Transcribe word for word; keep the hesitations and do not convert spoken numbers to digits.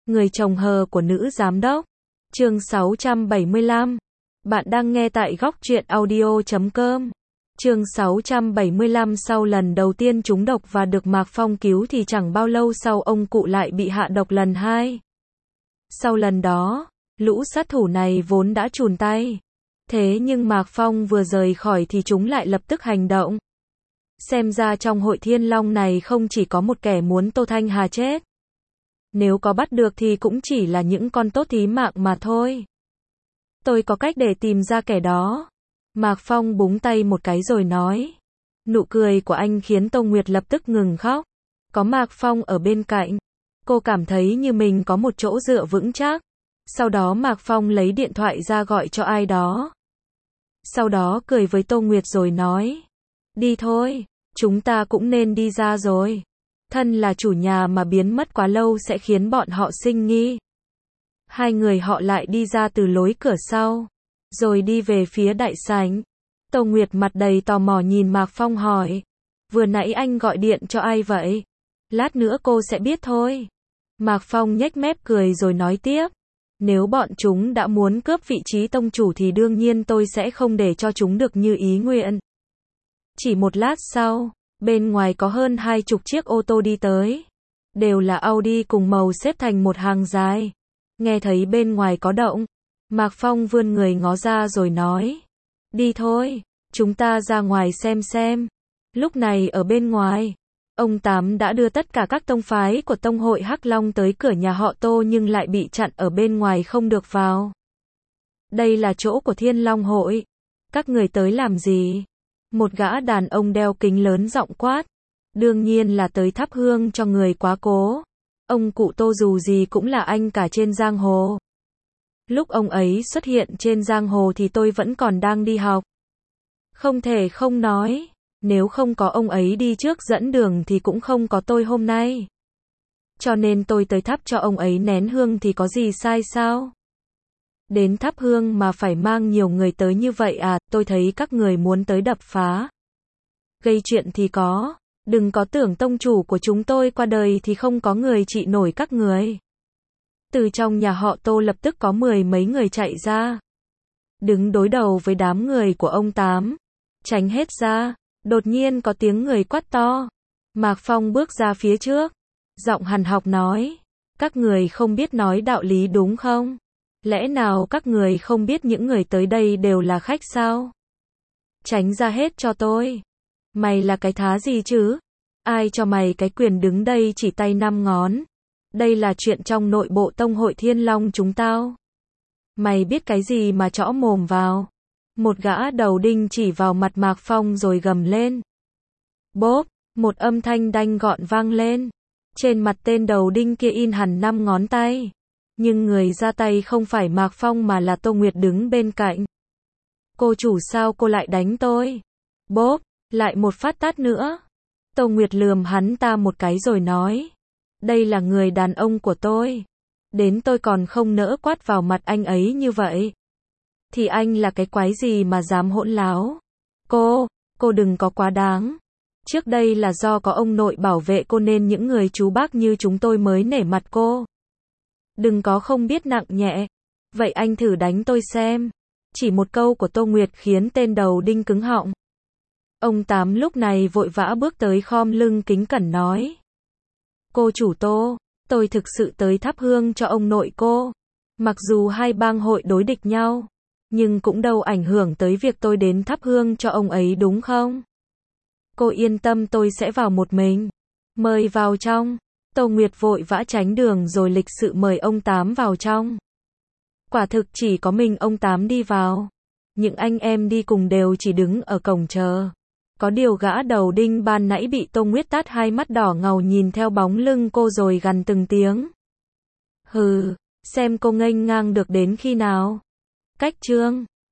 Người chồng hờ của nữ giám đốc. Chương sáu trăm bảy mươi lăm. Bạn đang nghe tại góc truyện audio chấm com. Chương sáu trăm bảy mươi lăm. Sau lần đầu tiên trúng độc và được Mạc Phong cứu thì chẳng bao lâu sau ông cụ lại bị hạ độc lần hai. Sau lần đó, lũ sát thủ này vốn đã chùn tay. Thế nhưng Mạc Phong vừa rời khỏi thì chúng lại lập tức hành động. Xem ra trong hội Thiên Long này không chỉ có một kẻ muốn Tô Thanh Hà chết. Nếu có bắt được thì cũng chỉ là những con tốt thí mạng mà thôi. Tôi có cách để tìm ra kẻ đó. Mạc Phong búng tay một cái rồi nói. Nụ cười của anh khiến Tô Nguyệt lập tức ngừng khóc. Có Mạc Phong ở bên cạnh, cô cảm thấy như mình có một chỗ dựa vững chắc. Sau đó Mạc Phong lấy điện thoại ra gọi cho ai đó. Sau đó cười với Tô Nguyệt rồi nói. Đi thôi, chúng ta cũng nên đi ra rồi. Thân là chủ nhà mà biến mất quá lâu sẽ khiến bọn họ sinh nghi. Hai người họ lại đi ra từ lối cửa sau, rồi đi về phía đại sảnh. Tô Nguyệt mặt đầy tò mò nhìn Mạc Phong hỏi. Vừa nãy anh gọi điện cho ai vậy? Lát nữa cô sẽ biết thôi. Mạc Phong nhếch mép cười rồi nói tiếp. Nếu bọn chúng đã muốn cướp vị trí tông chủ thì đương nhiên tôi sẽ không để cho chúng được như ý nguyện. Chỉ một lát sau, bên ngoài có hơn hai chục chiếc ô tô đi tới. Đều là Audi cùng màu xếp thành một hàng dài. Nghe thấy bên ngoài có động, Mạc Phong vươn người ngó ra rồi nói. Đi thôi, chúng ta ra ngoài xem xem. Lúc này ở bên ngoài, ông Tám đã đưa tất cả các tông phái của tông hội Hắc Long tới cửa nhà họ Tô nhưng lại bị chặn ở bên ngoài không được vào. Đây là chỗ của Thiên Long hội. Các người tới làm gì? Một gã đàn ông đeo kính lớn giọng quát. Đương nhiên là tới thắp hương cho người quá cố. Ông cụ Tô dù gì cũng là anh cả trên giang hồ. Lúc ông ấy xuất hiện trên giang hồ thì tôi vẫn còn đang đi học. Không thể không nói, nếu không có ông ấy đi trước dẫn đường thì cũng không có tôi hôm nay. Cho nên tôi tới thắp cho ông ấy nén hương thì có gì sai sao? Đến thắp hương mà phải mang nhiều người tới như vậy à, tôi thấy các người muốn tới đập phá. Gây chuyện thì có, đừng có tưởng tông chủ của chúng tôi qua đời thì không có người trị nổi các người. Từ trong nhà họ Tô lập tức có mười mấy người chạy ra. Đứng đối đầu với đám người của ông Tám. Tránh hết ra, đột nhiên có tiếng người quát to. Mạc Phong bước ra phía trước. Giọng hằn học nói. Các người không biết nói đạo lý đúng không? Lẽ nào các người không biết những người tới đây đều là khách sao? Tránh ra hết cho tôi. Mày là cái thá gì chứ? Ai cho mày cái quyền đứng đây chỉ tay năm ngón? Đây là chuyện trong nội bộ tông hội Thiên Long chúng tao. Mày biết cái gì mà chõ mồm vào? Một gã đầu đinh chỉ vào mặt Mạc Phong rồi gầm lên. Bốp, một âm thanh đanh gọn vang lên. Trên mặt tên đầu đinh kia in hẳn năm ngón tay. Nhưng người ra tay không phải Mạc Phong mà là Tô Nguyệt đứng bên cạnh. Cô chủ sao cô lại đánh tôi? Bốp, lại một phát tát nữa. Tô Nguyệt lườm hắn ta một cái rồi nói. Đây là người đàn ông của tôi. Đến tôi còn không nỡ quát vào mặt anh ấy như vậy. Thì anh là cái quái gì mà dám hỗn láo? Cô, cô đừng có quá đáng. Trước đây là do có ông nội bảo vệ cô nên những người chú bác như chúng tôi mới nể mặt cô. Đừng có không biết nặng nhẹ. Vậy anh thử đánh tôi xem. Chỉ một câu của Tô Nguyệt khiến tên đầu đinh cứng họng. Ông Tám lúc này vội vã bước tới khom lưng kính cẩn nói. Cô chủ Tô, tôi thực sự tới thắp hương cho ông nội cô. Mặc dù hai bang hội đối địch nhau, nhưng cũng đâu ảnh hưởng tới việc tôi đến thắp hương cho ông ấy đúng không? Cô yên tâm tôi sẽ vào một mình. Mời vào trong. Tô Nguyệt vội vã tránh đường rồi lịch sự mời ông Tám vào trong. Quả thực chỉ có mình ông Tám đi vào. Những anh em đi cùng đều chỉ đứng ở cổng chờ. Có điều gã đầu đinh ban nãy bị Tô Nguyệt tát hai mắt đỏ ngầu nhìn theo bóng lưng cô rồi gằn từng tiếng. Hừ, xem cô nghênh ngang được đến khi nào. Cách trương.